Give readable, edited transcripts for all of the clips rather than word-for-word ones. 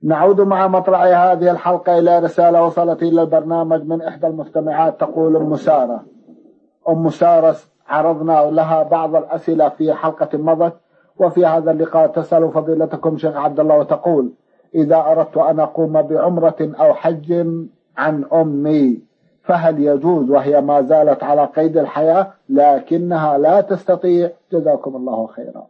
نعود مع مطلع هذه الحلقة إلى رسالة وصلت إلى البرنامج من إحدى المستمعات. تقول أم سارة عرضنا لها بعض الأسئلة في حلقة مضت، وفي هذا اللقاء تسأل فضيلتكم شيخ عبد الله وتقول: إذا أردت أن أقوم بعمرة أو حج عن أمي فهل يجوز وهي ما زالت على قيد الحياة لكنها لا تستطيع؟ جزاكم الله خيرا.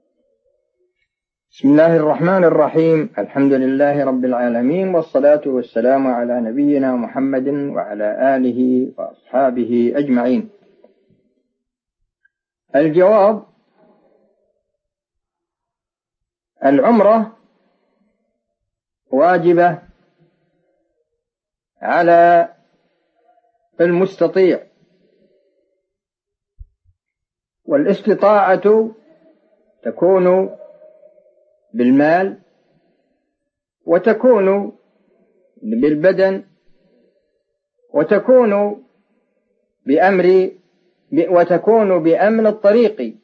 بسم الله الرحمن الرحيم. الحمد لله رب العالمين، والصلاة والسلام على نبينا محمد وعلى آله وأصحابه أجمعين. الجواب: العمرة واجبة على المستطيع، والاستطاعة تكون بالمال وتكون بالبدن وتكون بأمن الطريق.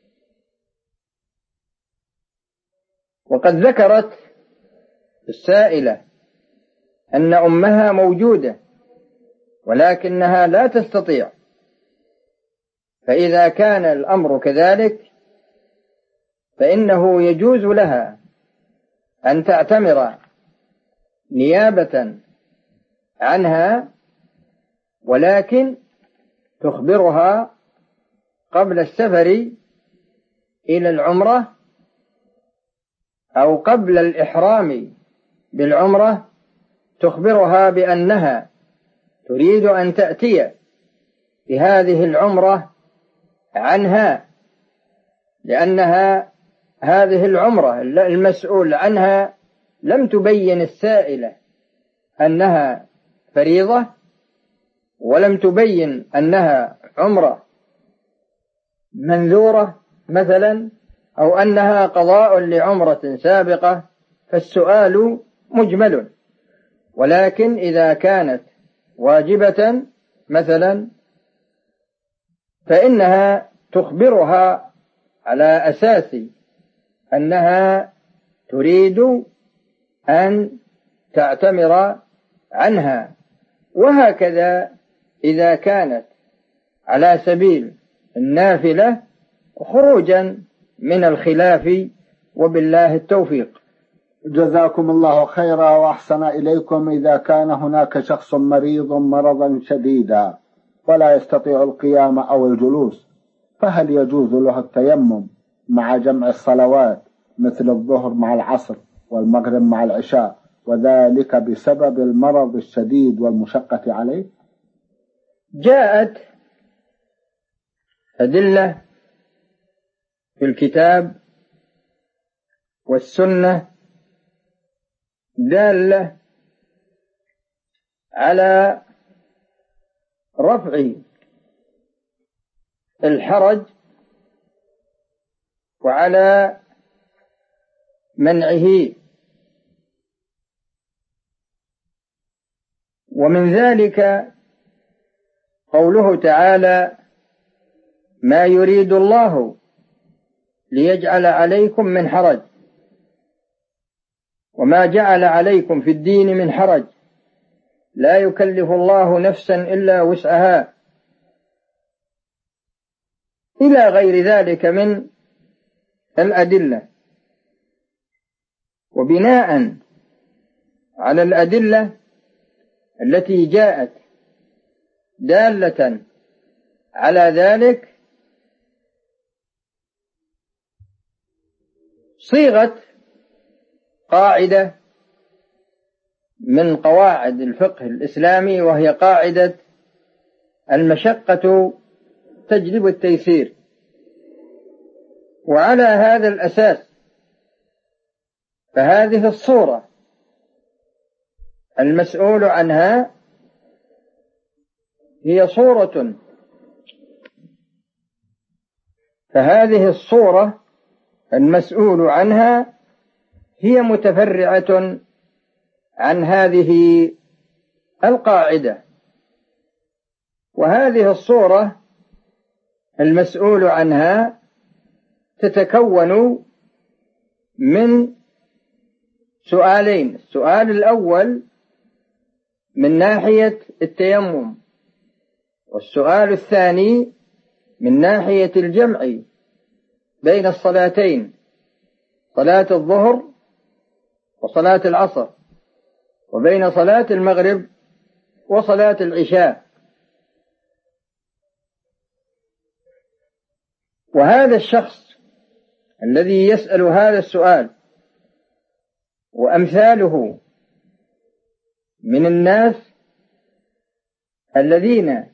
وقد ذكرت السائلة أن أمها موجودة ولكنها لا تستطيع، فإذا كان الأمر كذلك فإنه يجوز لها أن تعتمر نيابة عنها، ولكن تخبرها قبل السفر إلى العمرة أو قبل الإحرام بالعمرة، تخبرها بأنها تريد أن تأتي بهذه العمرة عنها، لأنها هذه العمرة المسؤول عنها لم تبين السائلة أنها فريضة، ولم تبين أنها عمرة منذورة مثلا، أو أنها قضاء لعمرة سابقة، فالسؤال مجمل. ولكن إذا كانت واجبة مثلا فإنها تخبرها على أساس أنها تريد أن تعتمر عنها. وهكذا إذا كانت على سبيل النافلة خروجا من الخلاف، وبالله التوفيق. جزاكم الله خيرا وأحسن إليكم. إذا كان هناك شخص مريض مرضا شديدا ولا يستطيع القيام أو الجلوس، فهل يجوز له التيمم مع جمع الصلوات مثل الظهر مع العصر والمغرب مع العشاء، وذلك بسبب المرض الشديد والمشقة عليه؟ جاءت أدلة في الكتاب والسنة دالة على رفع الحرج وعلى منعه، ومن ذلك قوله تعالى: ما يريد الله ليجعل عليكم من حرج وما جعل عليكم في الدين من حرج لا يكلف الله نفسا إلا وسعها، إلى غير ذلك من الأدلة. وبناء على الأدلة التي جاءت دالة على ذلك صيغت قاعدة من قواعد الفقه الإسلامي، وهي قاعدة المشقة تجلب التيسير. وعلى هذا الأساس فهذه الصورة المسؤول عنها هي صورة، فهذه الصورة المسؤول عنها هي متفرعة عن هذه القاعدة. وهذه الصورة المسؤول عنها تتكون من سؤالين. السؤال الأول من ناحية التيمم، والسؤال الثاني من ناحية الجمع بين الصلاتين، صلاة الظهر وصلاة العصر، وبين صلاة المغرب وصلاة العشاء. وهذا الشخص الذي يسأل هذا السؤال وأمثاله من الناس الذين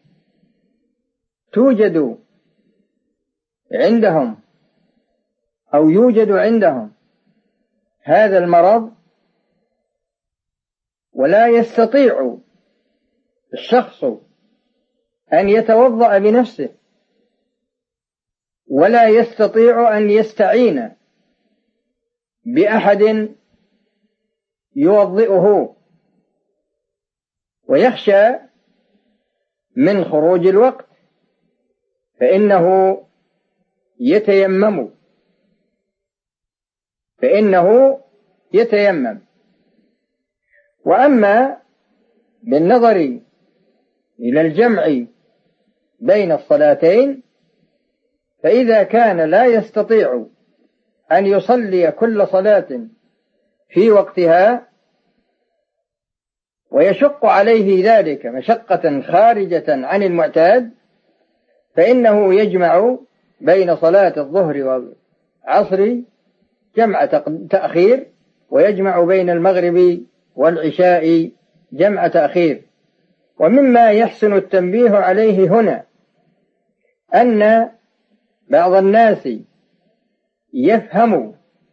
توجد عندهم أو يوجد عندهم هذا المرض، ولا يستطيع الشخص أن يتوضأ بنفسه، ولا يستطيع أن يستعين بأحد يوضئه، ويخشى من خروج الوقت، فإنه يتيمم. وأما بالنظر إلى الجمع بين الصلاتين، فإذا كان لا يستطيع أن يصلي كل صلاة في وقتها ويشق عليه ذلك مشقة خارجة عن المعتاد، فإنه يجمع بين صلاة الظهر والعصر جمع تأخير، ويجمع بين المغرب والعشاء جمع تأخير. ومما يحسن التنبيه عليه هنا أن بعض الناس يفهم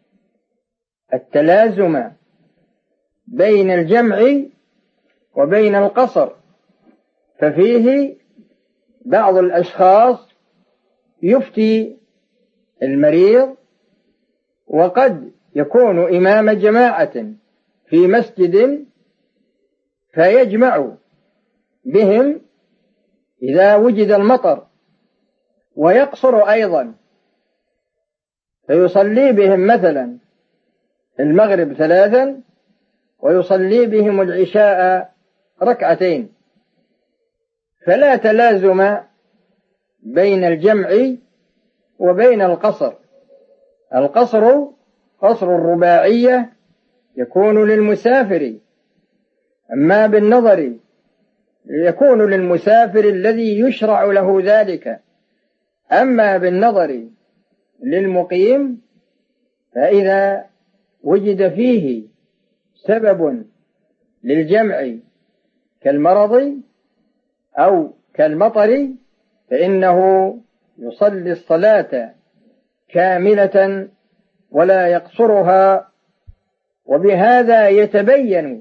التلازم بين الجمع وبين القصر، ففيه بعض الأشخاص يفتي المريض وقد يكون إمام جماعة في مسجد، فيجمع بهم إذا وجد المطر، ويقصر أيضا، فيصلي بهم مثلا المغرب 3 ويصلي بهم العشاء 2 فلا تلازم بين الجمع وبين القصر. القصر قصر الرباعية يكون للمسافر، أما بالنظر يكون للمسافر الذي يشرع له ذلك. أما بالنظر للمقيم، فإذا وجد فيه سبب للجمع كالمرض أو كالمطر، فإنه يصلي الصلاة كاملة ولا يقصرها. وبهذا يتبين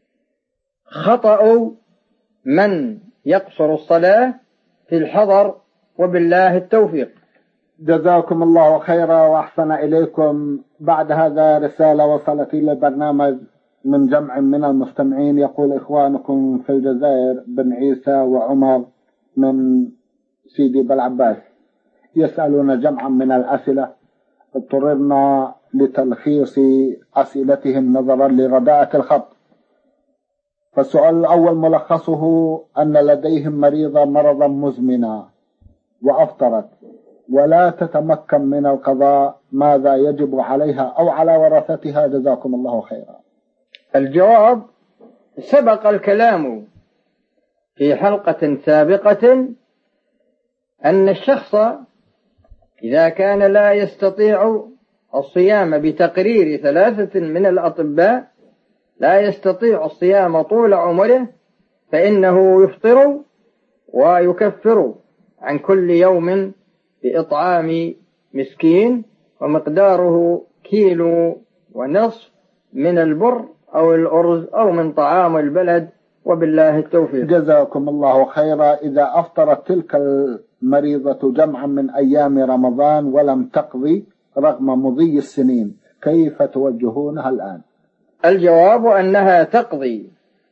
خطأ من يقصر الصلاة في الحضر، وبالله التوفيق. جزاكم الله خيرا وأحسن إليكم. بعد هذا رسالة وصلت إلى البرنامج من جمع من المستمعين، يقول إخوانكم في الجزائر بن عيسى وعمر من سيدي بالعباس يسألون جمعا من الأسئلة، اضطررنا لتلخيص أسئلتهم نظرا لرداءة الخط. فالسؤال الأول ملخصه أن لديهم مريضة مرضا مزمنا وأفطرت ولا تتمكن من القضاء، ماذا يجب عليها أو على ورثتها؟ جزاكم الله خيرا. الجواب: سبق الكلام في حلقة سابقة أن الشخص إذا كان لا يستطيع الصيام بتقرير 3 من الأطباء، لا يستطيع الصيام طول عمره، فإنه يفطر ويكفر عن كل يوم بإطعام مسكين، ومقداره 1.5 كيلو من البر أو الأرز أو من طعام البلد، وبالله التوفيق. جزاكم الله خيرا. إذا أفطرت تلك المريضة جمعا من أيام رمضان ولم تقضي رغم مضي السنين، كيف توجهونها الآن؟ الجواب أنها تقضي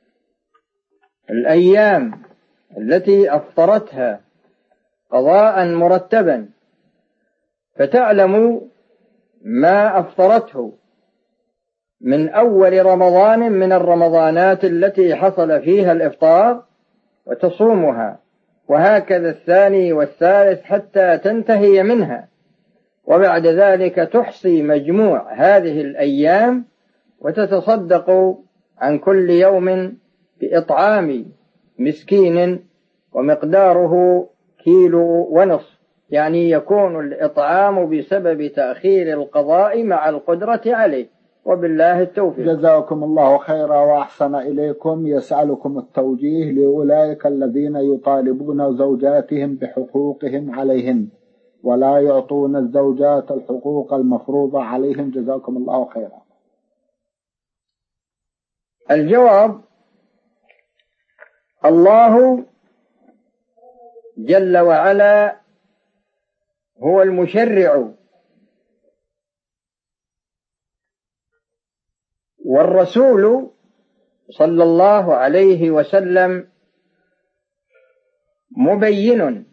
الأيام التي أفطرتها قضاء مرتبا، فتعلم ما أفطرته من أول رمضان من الرمضانات التي حصل فيها الإفطار وتصومها، وهكذا الثاني والثالث حتى تنتهي منها، وبعد ذلك تحصي مجموع هذه الأيام وتتصدق عن كل يوم بإطعام مسكين ومقداره 1.5 كيلو، يعني يكون الإطعام بسبب تأخير القضاء مع القدرة عليه، وبالله التوفيق. جزاكم الله خيرا وأحسن إليكم. يسألكم التوجيه لأولئك الذين يطالبون زوجاتهم بحقوقهم عليهن ولا يعطون الزوجات الحقوق المفروضة عليهم، جزاكم الله خيرا. الجواب: الله جل وعلا هو المشرع، والرسول صلى الله عليه وسلم مبين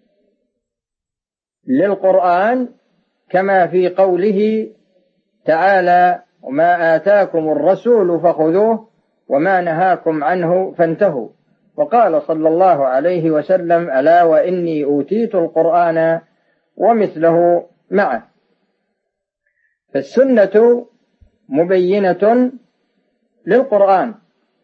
للقرآن، كما في قوله تعالى: وما آتاكم الرسول فخذوه وما نهاكم عنه فانتهوا. وقال صلى الله عليه وسلم: ألا وإني أوتيت القرآن ومثله معه. فالسنة مبينة للقرآن،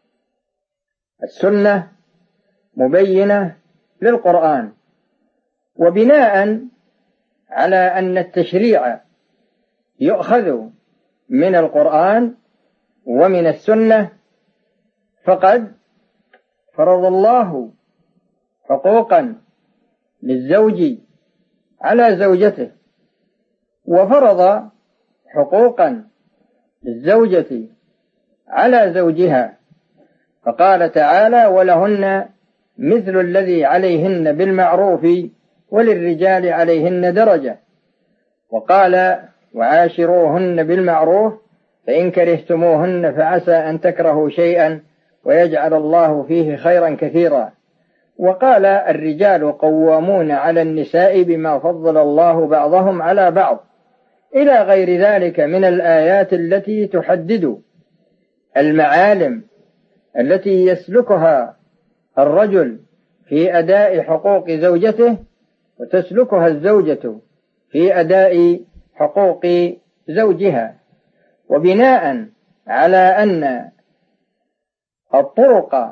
السنة مبينة للقرآن. وبناء على أن التشريع يؤخذ من القرآن ومن السنة، فقد فرض الله حقوقا للزوج على زوجته، وفرض حقوقا للزوجة على زوجها، فقال تعالى: ولهن مثل الذي عليهن بالمعروف وللرجال عليهن درجة. وقال: وعاشروهن بالمعروف فإن كرهتموهن فعسى أن تكرهوا شيئا ويجعل الله فيه خيرا كثيرا. وقال: الرجال قوامون على النساء بما فضل الله بعضهم على بعض، إلى غير ذلك من الآيات التي تحدد المعالم التي يسلكها الرجل في أداء حقوق زوجته، وتسلكها الزوجة في أداء حقوق زوجها. وبناء على أن الطرق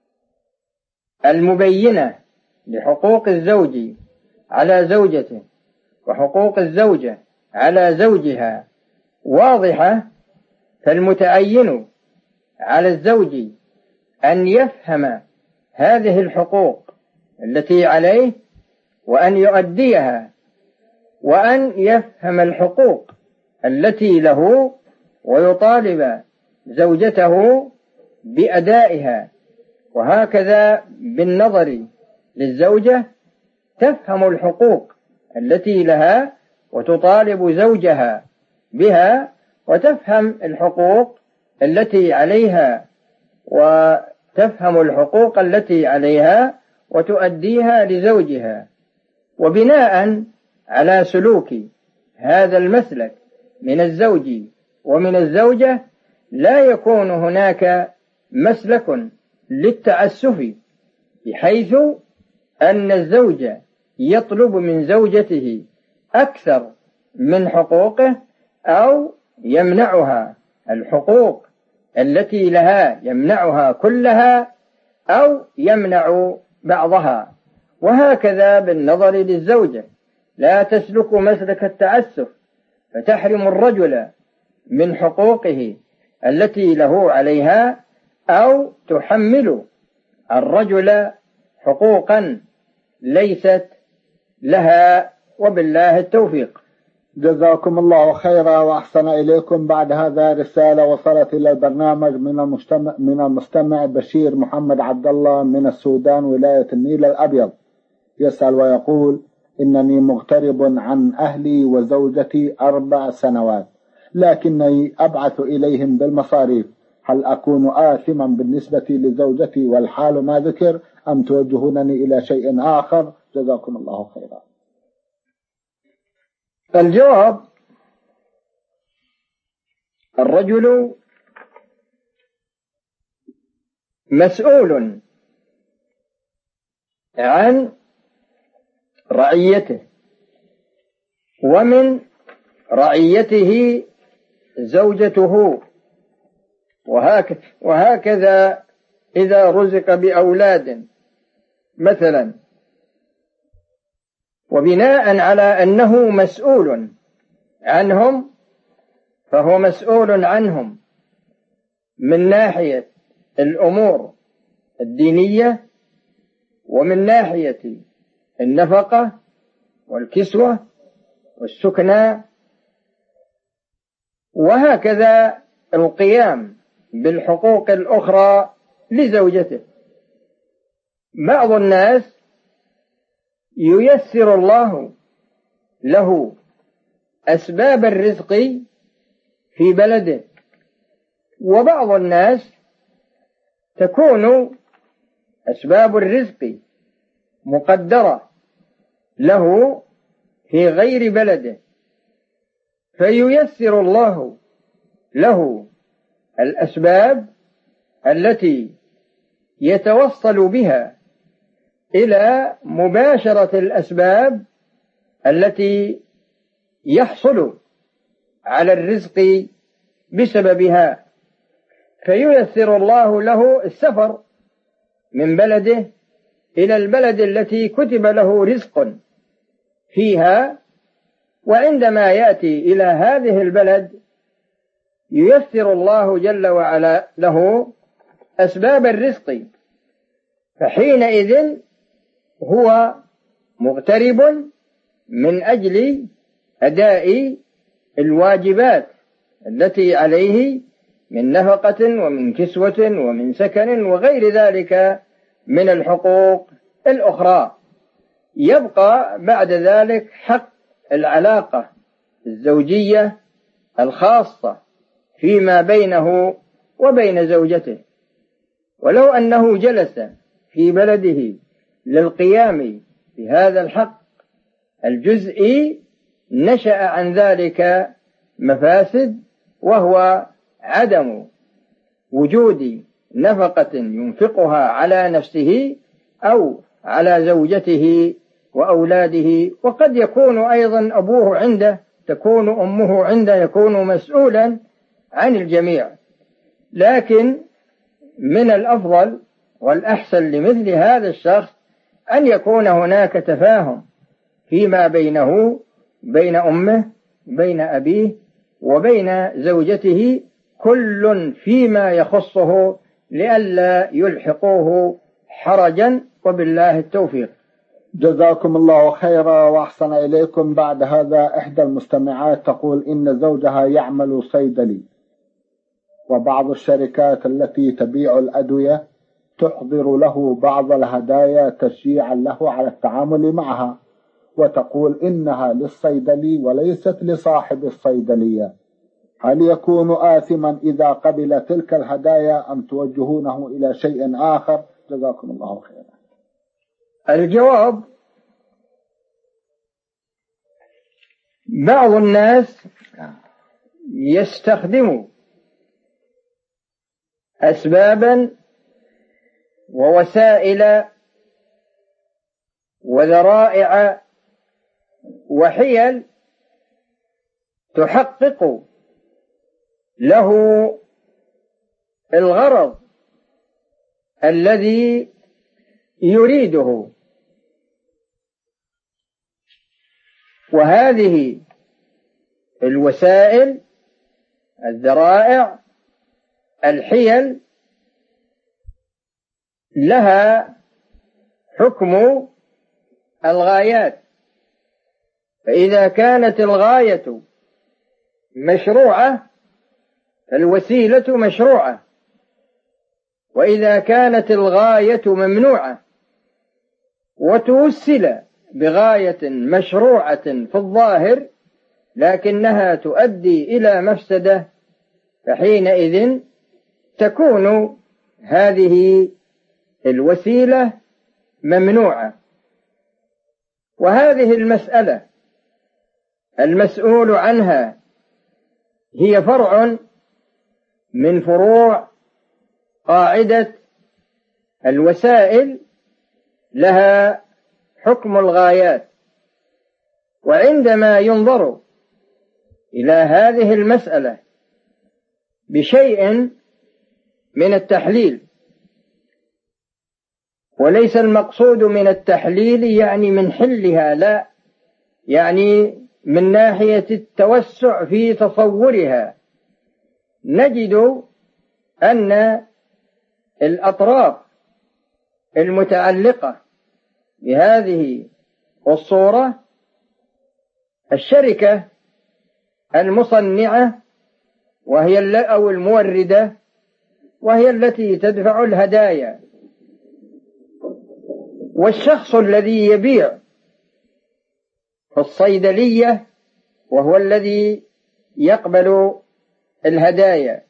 المبينة لحقوق الزوج على زوجته وحقوق الزوجة على زوجها واضحة، فالمتعين على الزوج أن يفهم هذه الحقوق التي عليه وأن يؤديها، وأن يفهم الحقوق التي له ويطالب زوجته بأدائها. وهكذا بالنظر للزوجة تفهم الحقوق التي لها وتطالب زوجها بها، وتفهم الحقوق التي عليها وتفهم الحقوق التي عليها وتؤديها لزوجها. وبناء على سلوك هذا المسلك من الزوج ومن الزوجة لا يكون هناك مسلك للتعسف، بحيث أن الزوج يطلب من زوجته أكثر من حقوقه أو يمنعها الحقوق التي لها، يمنعها كلها أو يمنع بعضها. وهكذا بالنظر للزوجة لا تسلك مسلك التعسف فتحرم الرجل من حقوقه التي له عليها، أو تحمل الرجل حقوقا ليست لها، وبالله التوفيق. جزاكم الله خيرا وأحسن إليكم. بعد هذا رسالة وصلت إلى البرنامج من المستمع بشير محمد عبد الله من السودان ولاية النيل الأبيض، يسأل ويقول: إنني مغترب عن أهلي وزوجتي 4 سنوات، لكنني أبعث إليهم بالمصاريف، هل أكون آثما بالنسبة لزوجتي والحال ما ذكر، أم توجهونني إلى شيء آخر؟ جزاكم الله خيرا. الجواب: الرجل مسؤول عن رعيته، ومن رعيته زوجته، وهكذا إذا رزق بأولاد مثلا، وبناء على أنه مسؤول عنهم فهو مسؤول عنهم من ناحية الأمور الدينية، ومن ناحية النفقة والكسوة والسكنى، وهكذا القيام بالحقوق الأخرى لزوجته. بعض الناس ييسر الله له أسباب الرزق في بلده، وبعض الناس تكون أسباب الرزق مقدرة له في غير بلده، فييسر الله له الأسباب التي يتوصل بها إلى مباشرة الأسباب التي يحصل على الرزق بسببها، فييسر الله له السفر من بلده إلى البلد التي كتب له رزق فيها، وعندما يأتي إلى هذه البلد ييسر الله جل وعلا له أسباب الرزق، فحينئذ هو مغترب من أجل أداء الواجبات التي عليه من نفقة ومن كسوة ومن سكن وغير ذلك من الحقوق الأخرى. يبقى بعد ذلك حق العلاقة الزوجية الخاصة فيما بينه وبين زوجته، ولو أنه جلس في بلده للقيام بهذا الحق الجزئي نشأ عن ذلك مفاسد، وهو عدم وجود نفقة ينفقها على نفسه أو على زوجته وأولاده، وقد يكون أيضا أبوه عنده، تكون أمه عنده، يكون مسؤولا عن الجميع. لكن من الأفضل والأحسن لمثل هذا الشخص أن يكون هناك تفاهم فيما بينه بين أمه بين أبيه وبين زوجته، كل فيما يخصه لئلا يلحقوه حرجا، وبالله التوفيق. جزاكم الله خيرا وأحسن إليكم. بعد هذا إحدى المستمعات تقول إن زوجها يعمل صيدلي، وبعض الشركات التي تبيع الأدوية تحضر له بعض الهدايا تشجيعا له على التعامل معها، وتقول إنها للصيدلي وليست لصاحب الصيدلية، هل يكون آثما إذا قبل تلك الهدايا أم توجهونه إلى شيء آخر؟ جزاكم الله خيرا. الجواب: بعض الناس يستخدم أسبابا ووسائل وذرائع وحيل تحقق له الغرض الذي يريده، وهذه الوسائل الذرائع الحيل لها حكم الغايات، فإذا كانت الغاية مشروعة فالوسيلة مشروعة، وإذا كانت الغاية ممنوعة وتوسل بغاية مشروعة في الظاهر لكنها تؤدي إلى مفسدة، فحينئذ تكون هذه الوسيلة ممنوعة. وهذه المسألة المسؤول عنها هي فرع من فروع قاعدة الوسائل لها حكم الغايات. وعندما ينظر إلى هذه المسألة بشيء من التحليل، وليس المقصود من التحليل يعني من حلها، لا، يعني من ناحية التوسع في تصورها، نجد أن الأطراف المتعلقة بهذه الصورة الشركة المصنعة أو الموردة، وهي التي تدفع الهدايا، والشخص الذي يبيع في الصيدلية وهو الذي يقبل الهدايا.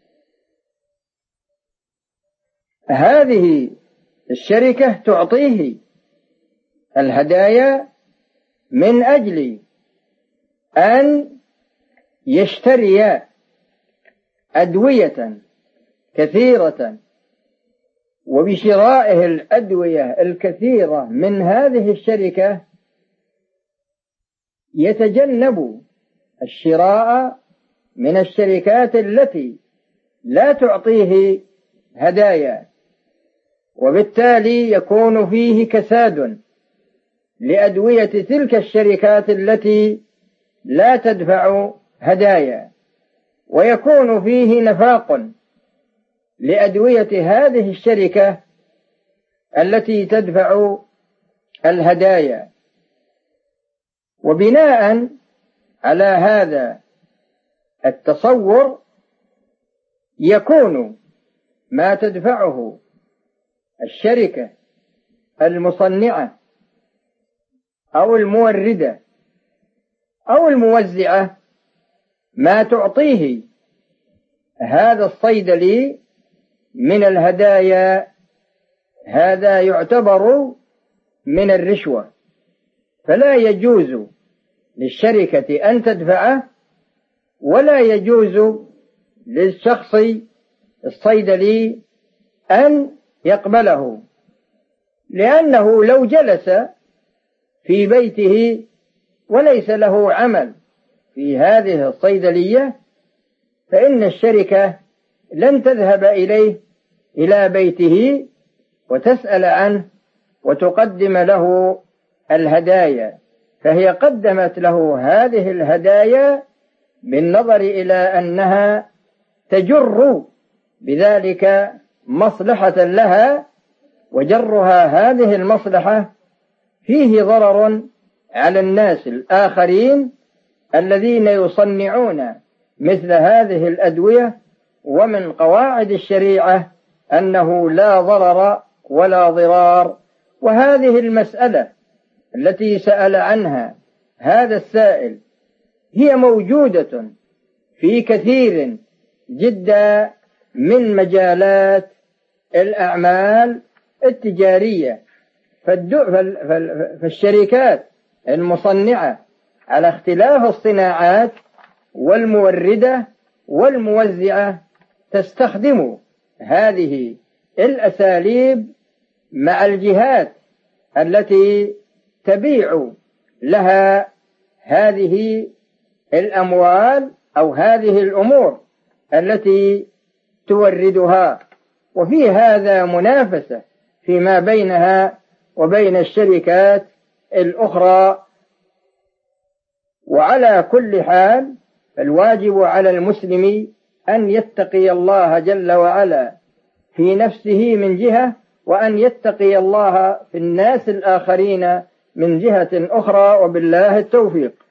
هذه الشركة تعطيه الهدايا من أجل أن يشتري أدوية كثيرة، وبشرائه الأدوية الكثيرة من هذه الشركة يتجنب الشراء من الشركات التي لا تعطيه هدايا، وبالتالي يكون فيه كساد لأدوية تلك الشركات التي لا تدفع هدايا، ويكون فيه نفاق لأدوية هذه الشركة التي تدفع الهدايا. وبناء على هذا التصور يكون ما تدفعه الشركة المصنعة أو الموردة أو الموزعة ما تعطيه هذا الصيدلي من الهدايا، هذا يعتبر من الرشوة، فلا يجوز للشركة أن تدفعه، ولا يجوز للشخص الصيدلي أن يقبله، لأنه لو جلس في بيته وليس له عمل في هذه الصيدلية فإن الشركة لن تذهب إليه إلى بيته وتسأل عنه وتقدم له الهدايا، فهي قدمت له هذه الهدايا بالنظر إلى أنها تجر بذلك مصلحة لها، وجرها هذه المصلحة فيه ضرر على الناس الآخرين الذين يصنعون مثل هذه الأدوية. ومن قواعد الشريعة أنه لا ضرر ولا ضرار. وهذه المسألة التي سأل عنها هذا السائل هي موجودة في كثير جدا من مجالات الأعمال التجارية، فالشركات المصنعة على اختلاف الصناعات والموردة والموزعة تستخدم هذه الأساليب مع الجهات التي تبيع لها هذه الأموال أو هذه الأمور التي توردها، وفي هذا منافسة فيما بينها وبين الشركات الأخرى. وعلى كل حال الواجب على المسلم أن يتقي الله جل وعلا في نفسه من جهة، وأن يتقي الله في الناس الآخرين من جهة أخرى، وبالله التوفيق.